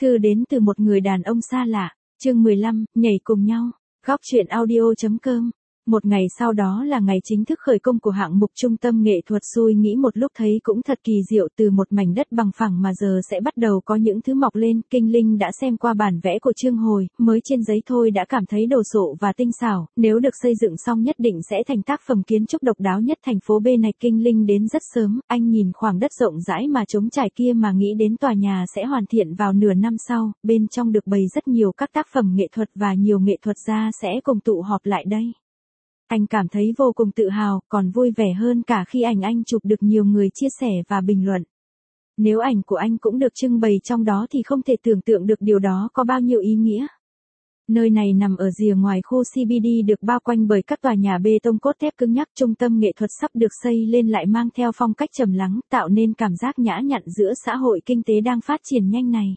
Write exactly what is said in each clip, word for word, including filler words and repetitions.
Thư đến từ một người đàn ông xa lạ, chương mười lăm, nhảy cùng nhau, góc truyện audio.com. Một ngày sau đó là ngày chính thức khởi công của hạng mục trung tâm nghệ thuật. Xui nghĩ một lúc thấy cũng thật kỳ diệu, từ một mảnh đất bằng phẳng mà giờ sẽ bắt đầu có những thứ mọc lên. Kinh Linh đã xem qua bản vẽ của Trương Hồi, mới trên giấy thôi đã cảm thấy đồ sộ và tinh xảo, nếu được xây dựng xong nhất định sẽ thành tác phẩm kiến trúc độc đáo nhất thành phố B này. Kinh Linh đến rất sớm, anh nhìn khoảng đất rộng rãi mà trống trải kia mà nghĩ đến tòa nhà sẽ hoàn thiện vào nửa năm sau, bên trong được bày rất nhiều các tác phẩm nghệ thuật và nhiều nghệ thuật gia sẽ cùng tụ họp lại đây. Anh cảm thấy vô cùng tự hào, còn vui vẻ hơn cả khi ảnh anh chụp được nhiều người chia sẻ và bình luận. Nếu ảnh của anh cũng được trưng bày trong đó thì không thể tưởng tượng được điều đó có bao nhiêu ý nghĩa. Nơi này nằm ở rìa ngoài khu xê bê đê được bao quanh bởi các tòa nhà bê tông cốt thép cứng nhắc. Trung tâm nghệ thuật sắp được xây lên lại mang theo phong cách trầm lắng, tạo nên cảm giác nhã nhặn giữa xã hội kinh tế đang phát triển nhanh này.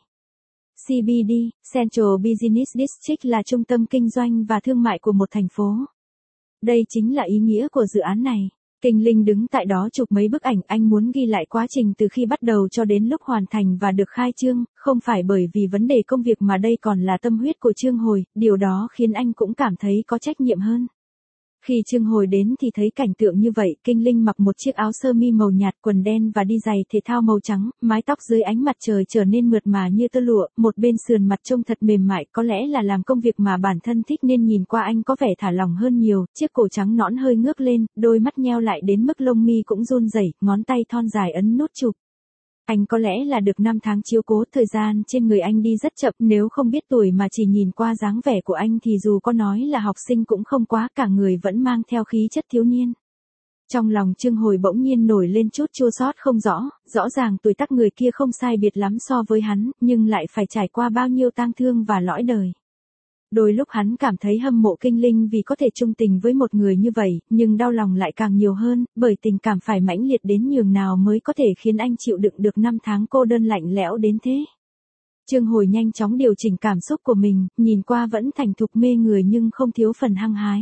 xê bê đê, Central Business District là trung tâm kinh doanh và thương mại của một thành phố. Đây chính là ý nghĩa của dự án này. Kinh Linh đứng tại đó chụp mấy bức ảnh, anh muốn ghi lại quá trình từ khi bắt đầu cho đến lúc hoàn thành và được khai trương, không phải bởi vì vấn đề công việc mà đây còn là tâm huyết của Trương Hồi, điều đó khiến anh cũng cảm thấy có trách nhiệm hơn. Khi Trương Hồi đến thì thấy cảnh tượng như vậy, Kinh Linh mặc một chiếc áo sơ mi màu nhạt, quần đen và đi giày thể thao màu trắng, mái tóc dưới ánh mặt trời trở nên mượt mà như tơ lụa, một bên sườn mặt trông thật mềm mại, có lẽ là làm công việc mà bản thân thích nên nhìn qua anh có vẻ thả lỏng hơn nhiều, chiếc cổ trắng nõn hơi ngước lên, đôi mắt nheo lại đến mức lông mi cũng run rẩy, ngón tay thon dài ấn nút chụp. Anh có lẽ là được năm tháng chiếu cố, thời gian trên người anh đi rất chậm, nếu không biết tuổi mà chỉ nhìn qua dáng vẻ của anh thì dù có nói là học sinh cũng không quá, cả người vẫn mang theo khí chất thiếu niên. Trong lòng Trương Hồi bỗng nhiên nổi lên chút chua xót không rõ, rõ ràng tuổi tác người kia không sai biệt lắm so với hắn, nhưng lại phải trải qua bao nhiêu tang thương và lõi đời. Đôi lúc hắn cảm thấy hâm mộ Kinh Linh vì có thể chung tình với một người như vậy, nhưng đau lòng lại càng nhiều hơn, bởi tình cảm phải mãnh liệt đến nhường nào mới có thể khiến anh chịu đựng được năm tháng cô đơn lạnh lẽo đến thế. Trương Hồi nhanh chóng điều chỉnh cảm xúc của mình, nhìn qua vẫn thành thục mê người nhưng không thiếu phần hăng hái.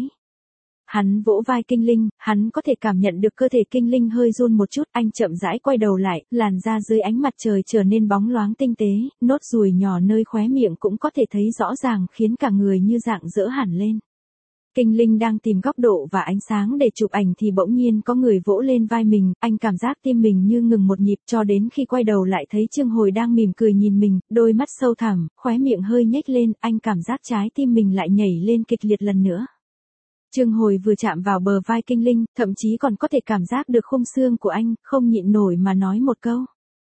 Hắn vỗ vai Kinh Linh, hắn có thể cảm nhận được cơ thể Kinh Linh hơi run một chút, anh chậm rãi quay đầu lại, làn da dưới ánh mặt trời trở nên bóng loáng tinh tế, nốt ruồi nhỏ nơi khóe miệng cũng có thể thấy rõ ràng, khiến cả người như rạng rỡ hẳn lên. Kinh Linh đang tìm góc độ và ánh sáng để chụp ảnh thì bỗng nhiên có người vỗ lên vai mình, anh cảm giác tim mình như ngừng một nhịp, cho đến khi quay đầu lại thấy Trương Hồi đang mỉm cười nhìn mình, đôi mắt sâu thẳm, khóe miệng hơi nhếch lên, anh cảm giác trái tim mình lại nhảy lên kịch liệt lần nữa. Trương Hồi vừa chạm vào bờ vai Kinh Linh, thậm chí còn có thể cảm giác được khung xương của anh, không nhịn nổi mà nói một câu.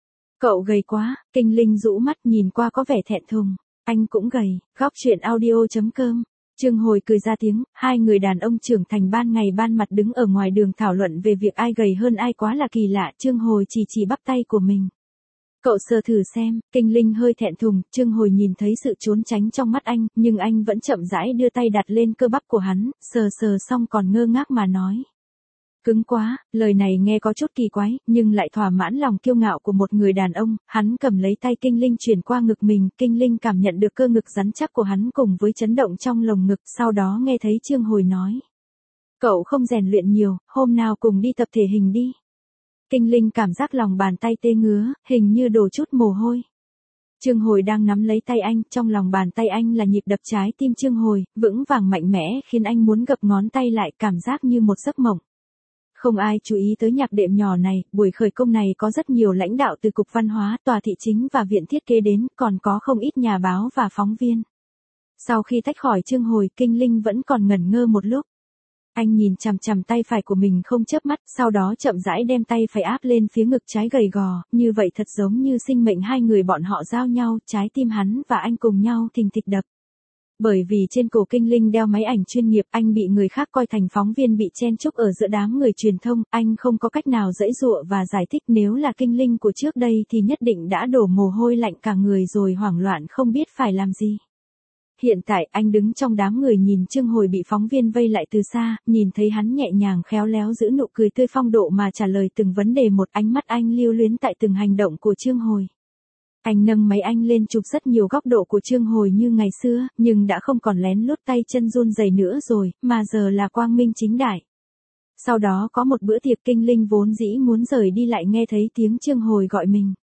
Cậu gầy quá. Kinh Linh rũ mắt nhìn qua có vẻ thẹn thùng. Anh cũng gầy. Góc truyện audio.com. Trương Hồi cười ra tiếng, hai người đàn ông trưởng thành ban ngày ban mặt đứng ở ngoài đường thảo luận về việc ai gầy hơn ai quá là kỳ lạ. Trương Hồi chỉ chỉ bắp tay của mình. Cậu sờ thử xem. Kinh Linh hơi thẹn thùng, Trương Hồi nhìn thấy sự trốn tránh trong mắt anh, nhưng anh vẫn chậm rãi đưa tay đặt lên cơ bắp của hắn, sờ sờ xong còn ngơ ngác mà nói. Cứng quá. Lời này nghe có chút kỳ quái, nhưng lại thỏa mãn lòng kiêu ngạo của một người đàn ông. Hắn cầm lấy tay Kinh Linh chuyển qua ngực mình, Kinh Linh cảm nhận được cơ ngực rắn chắc của hắn cùng với chấn động trong lồng ngực, sau đó nghe thấy Trương Hồi nói. Cậu không rèn luyện nhiều, hôm nào cùng đi tập thể hình đi. Kinh Linh cảm giác lòng bàn tay tê ngứa, hình như đổ chút mồ hôi. Trương Hồi đang nắm lấy tay anh, trong lòng bàn tay anh là nhịp đập trái tim Trương Hồi, vững vàng mạnh mẽ khiến anh muốn gập ngón tay lại, cảm giác như một giấc mộng. Không ai chú ý tới nhạc đệm nhỏ này, buổi khởi công này có rất nhiều lãnh đạo từ Cục Văn hóa, Tòa Thị Chính và Viện Thiết kế đến, còn có không ít nhà báo và phóng viên. Sau khi tách khỏi Trương Hồi, Kinh Linh vẫn còn ngẩn ngơ một lúc. Anh nhìn chằm chằm tay phải của mình không chớp mắt, sau đó chậm rãi đem tay phải áp lên phía ngực trái gầy gò, như vậy thật giống như sinh mệnh hai người bọn họ giao nhau, trái tim hắn và anh cùng nhau thình thịch đập. Bởi vì trên cổ Kinh Linh đeo máy ảnh chuyên nghiệp, anh bị người khác coi thành phóng viên bị chen chúc ở giữa đám người truyền thông, anh không có cách nào giãy giụa và giải thích, nếu là Kinh Linh của trước đây thì nhất định đã đổ mồ hôi lạnh cả người rồi hoảng loạn không biết phải làm gì. Hiện tại anh đứng trong đám người nhìn Trương Hồi bị phóng viên vây lại từ xa, nhìn thấy hắn nhẹ nhàng khéo léo giữ nụ cười tươi phong độ mà trả lời từng vấn đề một, ánh mắt anh lưu luyến tại từng hành động của Trương Hồi. Anh nâng máy anh lên chụp rất nhiều góc độ của Trương Hồi như ngày xưa, nhưng đã không còn lén lút tay chân run rẩy nữa rồi, mà giờ là quang minh chính đại. Sau đó có một bữa tiệc, Kinh Linh vốn dĩ muốn rời đi lại nghe thấy tiếng Trương Hồi gọi mình.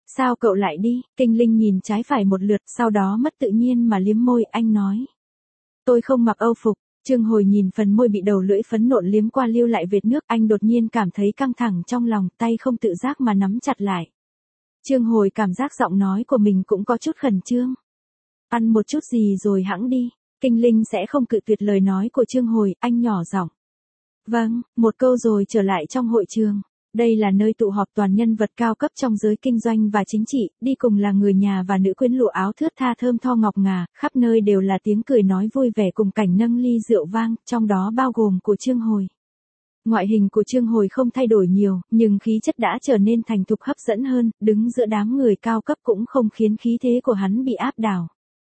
Sao cậu lại đi? Kinh Linh nhìn trái phải một lượt, sau đó mất tự nhiên mà liếm môi, anh nói. Tôi không mặc âu phục. Trương Hồi nhìn phần môi bị đầu lưỡi phấn nộn liếm qua lưu lại vệt nước, anh đột nhiên cảm thấy căng thẳng trong lòng, tay không tự giác mà nắm chặt lại. Trương Hồi cảm giác giọng nói của mình cũng có chút khẩn trương. Ăn một chút gì rồi hẵng đi. Kinh Linh sẽ không cự tuyệt lời nói của Trương Hồi, anh nhỏ giọng. Vâng, một câu rồi trở lại trong hội trường. Đây là nơi tụ họp toàn nhân vật cao cấp trong giới kinh doanh và chính trị, đi cùng là người nhà và nữ quyến lụa áo thướt tha thơm tho ngọc ngà, khắp nơi đều là tiếng cười nói vui vẻ cùng cảnh nâng ly rượu vang, trong đó bao gồm của Trương Hồi. Ngoại hình của Trương Hồi không thay đổi nhiều, nhưng khí chất đã trở nên thành thục hấp dẫn hơn, đứng giữa đám người cao cấp cũng không khiến khí thế của hắn bị áp đảo.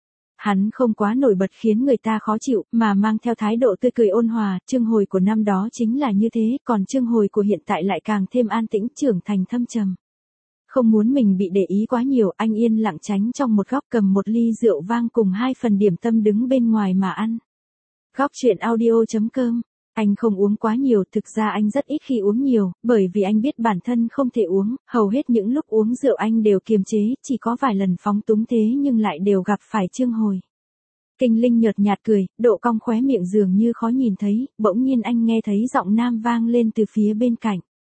Hắn không quá nổi bật khiến người ta khó chịu, mà mang theo thái độ tươi cười ôn hòa, Trương Hồi của năm đó chính là như thế, còn Trương Hồi của hiện tại lại càng thêm an tĩnh, trưởng thành thâm trầm. Không muốn mình bị để ý quá nhiều, anh yên lặng tránh trong một góc cầm một ly rượu vang cùng hai phần điểm tâm đứng bên ngoài mà ăn. Góc truyện audio chấm com. Anh không uống quá nhiều, thực ra anh rất ít khi uống nhiều, bởi vì anh biết bản thân không thể uống, hầu hết những lúc uống rượu anh đều kiềm chế, chỉ có vài lần phóng túng thế nhưng lại đều gặp phải Trương Hồi. Kinh Linh nhợt nhạt cười, độ cong khóe miệng dường như khó nhìn thấy, bỗng nhiên anh nghe thấy giọng nam vang lên từ phía bên cạnh.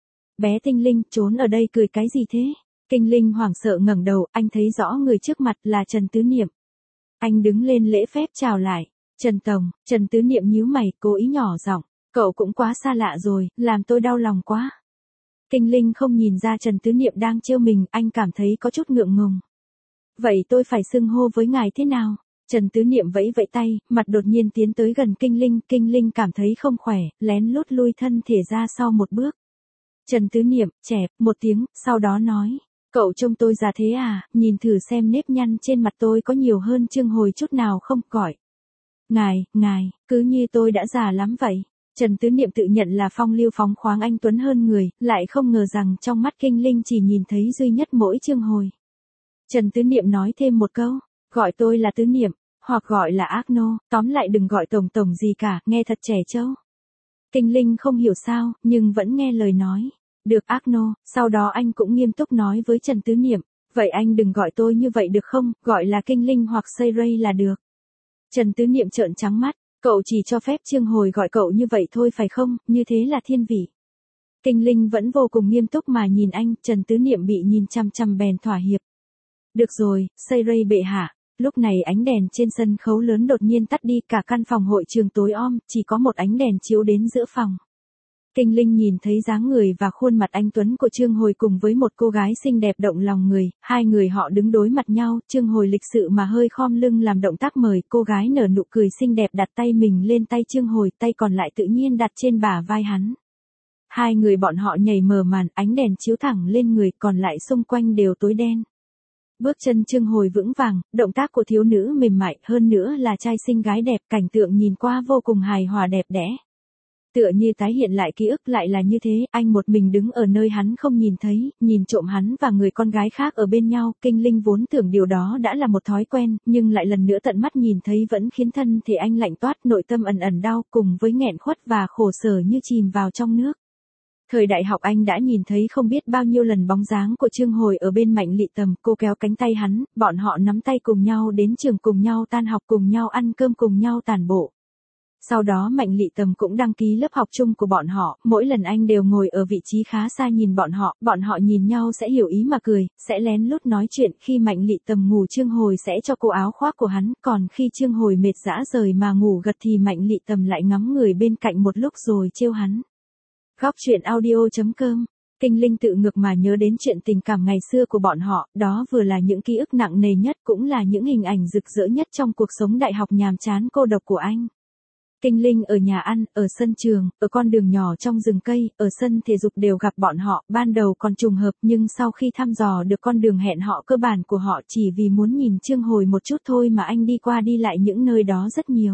Bé Tinh Linh, trốn ở đây cười cái gì thế? Kinh Linh hoảng sợ ngẩng đầu, anh thấy rõ người trước mặt là Trần Tứ Niệm. Anh đứng lên lễ phép chào lại. Trần Tổng, Trần Tứ Niệm nhíu mày, cố ý nhỏ giọng, cậu cũng quá xa lạ rồi, làm tôi đau lòng quá. Kinh Linh không nhìn ra Trần Tứ Niệm đang trêu mình, anh cảm thấy có chút ngượng ngùng. Vậy tôi phải xưng hô với ngài thế nào? Trần Tứ Niệm vẫy vẫy tay, mặt đột nhiên tiến tới gần Kinh Linh, Kinh Linh cảm thấy không khỏe, lén lút lui thân thể ra sau một bước. Trần Tứ Niệm, chẹp, một tiếng, sau đó nói, cậu trông tôi già thế à, nhìn thử xem nếp nhăn trên mặt tôi có nhiều hơn Trương Hồi chút nào không, gọi. Ngài, ngài, cứ như tôi đã già lắm vậy. Trần Tứ Niệm tự nhận là phong lưu phóng khoáng anh tuấn hơn người, lại không ngờ rằng trong mắt Kinh Linh chỉ nhìn thấy duy nhất mỗi Trương Hồi. Trần Tứ Niệm nói thêm một câu, gọi tôi là Tứ Niệm, hoặc gọi là Ác Nô, tóm lại đừng gọi tổng tổng gì cả, nghe thật trẻ trâu. Kinh Linh không hiểu sao, nhưng vẫn nghe lời nói. Được Ác Nô, sau đó anh cũng nghiêm túc nói với Trần Tứ Niệm, vậy anh đừng gọi tôi như vậy được không, gọi là Kinh Linh hoặc Say Ray là được. Trần Tứ Niệm trợn trắng mắt, cậu chỉ cho phép Trương Hồi gọi cậu như vậy thôi phải không, như thế là thiên vị. Kinh Linh vẫn vô cùng nghiêm túc mà nhìn anh, Trần Tứ Niệm bị nhìn chăm chăm bèn thỏa hiệp. Được rồi, Say Ray bệ hạ. Lúc này ánh đèn trên sân khấu lớn đột nhiên tắt đi, cả căn phòng hội trường tối om, chỉ có một ánh đèn chiếu đến giữa phòng. Kinh Linh nhìn thấy dáng người và khuôn mặt anh tuấn của Trương Hồi cùng với một cô gái xinh đẹp động lòng người, hai người họ đứng đối mặt nhau, Trương Hồi lịch sự mà hơi khom lưng làm động tác mời, cô gái nở nụ cười xinh đẹp đặt tay mình lên tay Trương Hồi, tay còn lại tự nhiên đặt trên bả vai hắn. Hai người bọn họ nhảy mờ màn, ánh đèn chiếu thẳng lên người, còn lại xung quanh đều tối đen. Bước chân Trương Hồi vững vàng, động tác của thiếu nữ mềm mại, hơn nữa là trai xinh gái đẹp, cảnh tượng nhìn qua vô cùng hài hòa đẹp đẽ. Tựa như tái hiện lại ký ức lại là như thế, anh một mình đứng ở nơi hắn không nhìn thấy, nhìn trộm hắn và người con gái khác ở bên nhau, Kinh Linh vốn tưởng điều đó đã là một thói quen, nhưng lại lần nữa tận mắt nhìn thấy vẫn khiến thân thể anh lạnh toát, nội tâm ẩn ẩn đau, cùng với nghẹn khuất và khổ sở như chìm vào trong nước. Thời đại học anh đã nhìn thấy không biết bao nhiêu lần bóng dáng của Trương Hồi ở bên Mạnh Lị Tầm, cô kéo cánh tay hắn, bọn họ nắm tay cùng nhau đến trường cùng nhau tan học cùng nhau ăn cơm cùng nhau tản bộ. Sau đó Mạnh Lị Tầm cũng đăng ký lớp học chung của bọn họ, mỗi lần anh đều ngồi ở vị trí khá xa nhìn bọn họ, bọn họ nhìn nhau sẽ hiểu ý mà cười, sẽ lén lút nói chuyện, khi Mạnh Lị Tầm ngủ Trương Hồi sẽ cho cô áo khoác của hắn, còn khi Trương Hồi mệt rã rời mà ngủ gật thì Mạnh Lị Tầm lại ngắm người bên cạnh một lúc rồi trêu hắn. Góc truyện audio chấm com. Kinh Linh tự ngược mà nhớ đến chuyện tình cảm ngày xưa của bọn họ, đó vừa là những ký ức nặng nề nhất cũng là những hình ảnh rực rỡ nhất trong cuộc sống đại học nhàm chán cô độc của anh. Kinh Linh ở nhà ăn, ở sân trường, ở con đường nhỏ trong rừng cây, ở sân thể dục đều gặp bọn họ, ban đầu còn trùng hợp nhưng sau khi thăm dò được con đường hẹn họ cơ bản của họ chỉ vì muốn nhìn Trương Hồi một chút thôi mà anh đi qua đi lại những nơi đó rất nhiều.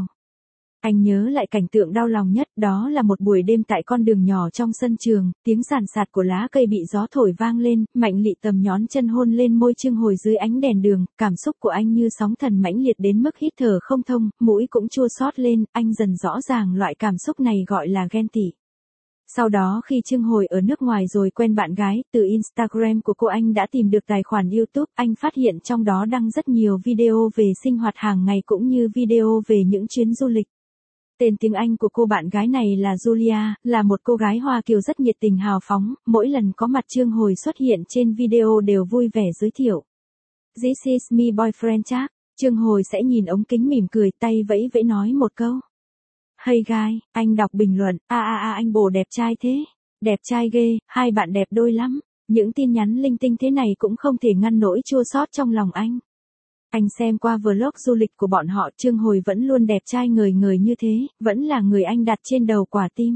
Anh nhớ lại cảnh tượng đau lòng nhất, đó là một buổi đêm tại con đường nhỏ trong sân trường, tiếng sàn sạt của lá cây bị gió thổi vang lên, Mạnh Lị Tầm nhón chân hôn lên môi Trương Hồi dưới ánh đèn đường, cảm xúc của anh như sóng thần mãnh liệt đến mức hít thở không thông, mũi cũng chua xót lên, anh dần rõ ràng loại cảm xúc này gọi là ghen tị. Sau đó khi Trương Hồi ở nước ngoài rồi quen bạn gái, từ Instagram của cô anh đã tìm được tài khoản YouTube, anh phát hiện trong đó đăng rất nhiều video về sinh hoạt hàng ngày cũng như video về những chuyến du lịch. Tên tiếng Anh của cô bạn gái này là Julia, là một cô gái Hoa Kiều rất nhiệt tình hào phóng, mỗi lần có mặt Trương Hồi xuất hiện trên video đều vui vẻ giới thiệu. This is me boyfriend Jack. Trương Hồi sẽ nhìn ống kính mỉm cười, tay vẫy vẫy nói một câu. Hey guy, anh đọc bình luận, a a a anh bồ đẹp trai thế, đẹp trai ghê, hai bạn đẹp đôi lắm. Những tin nhắn linh tinh thế này cũng không thể ngăn nỗi chua xót trong lòng anh. Anh xem qua vlog du lịch của bọn họ, Trương Hồi vẫn luôn đẹp trai ngời ngời như thế, vẫn là người anh đặt trên đầu quả tim.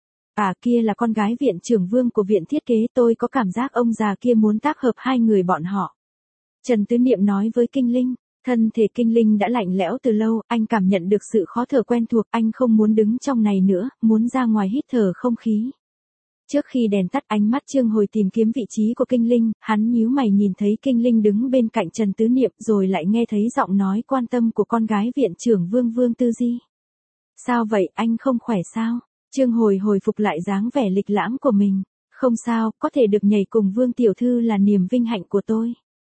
À kia là con gái viện trưởng Vương của viện thiết kế, tôi có cảm giác ông già kia muốn tác hợp hai người bọn họ. Trần Tứ Niệm nói với Kinh Linh, thân thể Kinh Linh đã lạnh lẽo từ lâu, anh cảm nhận được sự khó thở quen thuộc, anh không muốn đứng trong này nữa, muốn ra ngoài hít thở không khí. Trước khi đèn tắt, ánh mắt Trương Hồi tìm kiếm vị trí của Kinh Linh, hắn nhíu mày nhìn thấy Kinh Linh đứng bên cạnh Trần Tứ Niệm rồi lại nghe thấy giọng nói quan tâm của con gái viện trưởng Vương Vương Tư Di. Sao vậy, anh không khỏe sao? Trương Hồi hồi phục lại dáng vẻ lịch lãm của mình. Không sao, có thể được nhảy cùng Vương tiểu thư là niềm vinh hạnh của tôi.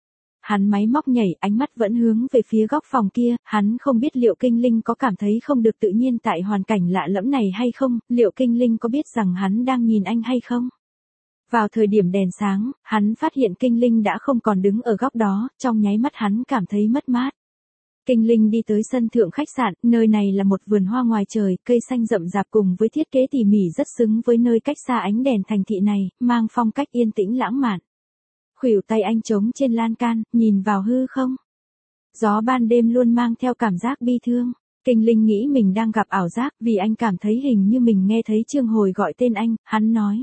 Hắn máy móc nhảy, ánh mắt vẫn hướng về phía góc phòng kia, hắn không biết liệu Kinh Linh có cảm thấy không được tự nhiên tại hoàn cảnh lạ lẫm này hay không, liệu Kinh Linh có biết rằng hắn đang nhìn anh hay không. Vào thời điểm đèn sáng, hắn phát hiện Kinh Linh đã không còn đứng ở góc đó, trong nháy mắt hắn cảm thấy mất mát. Kinh Linh đi tới sân thượng khách sạn, nơi này là một vườn hoa ngoài trời, cây xanh rậm rạp cùng với thiết kế tỉ mỉ rất xứng với nơi cách xa ánh đèn thành thị này, mang phong cách yên tĩnh lãng mạn. Khuỷu tay anh trống trên lan can, nhìn vào hư không. Gió ban đêm luôn mang theo cảm giác bi thương. Kinh Linh nghĩ mình đang gặp ảo giác vì anh cảm thấy hình như mình nghe thấy Trương Hồi gọi tên anh, hắn nói.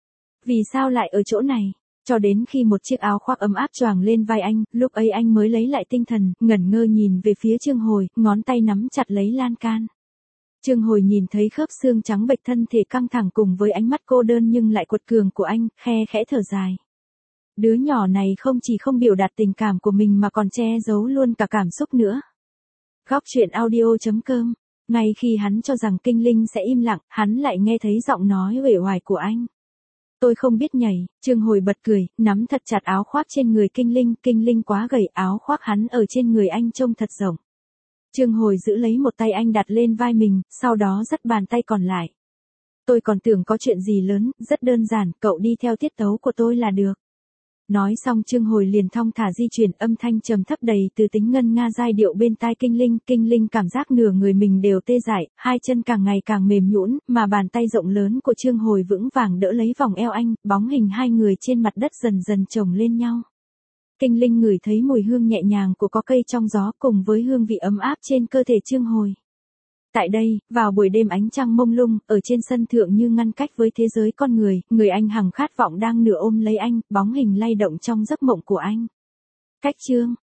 Vì sao lại ở chỗ này? Cho đến khi một chiếc áo khoác ấm áp choàng lên vai anh, lúc ấy anh mới lấy lại tinh thần, ngẩn ngơ nhìn về phía Trương Hồi, ngón tay nắm chặt lấy lan can. Trương Hồi nhìn thấy khớp xương trắng bệch, thân thể căng thẳng cùng với ánh mắt cô đơn nhưng lại quật cường của anh, khe khẽ thở dài. Đứa nhỏ này không chỉ không biểu đạt tình cảm của mình mà còn che giấu luôn cả cảm xúc nữa. Góc truyện audio chấm com. Ngay khi hắn cho rằng Kinh Linh sẽ im lặng, hắn lại nghe thấy giọng nói uể oải của anh. Tôi không biết nhảy. Trương Hồi bật cười, nắm thật chặt áo khoác trên người Kinh Linh, Kinh Linh quá gầy, áo khoác hắn ở trên người anh trông thật rộng. Trương Hồi giữ lấy một tay anh đặt lên vai mình, sau đó dắt bàn tay còn lại. Tôi còn tưởng có chuyện gì lớn, rất đơn giản, cậu đi theo tiết tấu của tôi là được. Nói xong Trương Hồi liền thong thả di chuyển, âm thanh trầm thấp đầy từ tính ngân nga giai điệu bên tai Kinh Linh. Kinh Linh cảm giác nửa người mình đều tê dại, hai chân càng ngày càng mềm nhũn, mà bàn tay rộng lớn của Trương Hồi vững vàng đỡ lấy vòng eo anh, bóng hình hai người trên mặt đất dần dần chồng lên nhau. Kinh Linh ngửi thấy mùi hương nhẹ nhàng của có cây trong gió cùng với hương vị ấm áp trên cơ thể Trương Hồi. Tại đây, vào buổi đêm ánh trăng mông lung, ở trên sân thượng như ngăn cách với thế giới con người, người anh hằng khát vọng đang nửa ôm lấy anh, bóng hình lay động trong giấc mộng của anh. Cách chương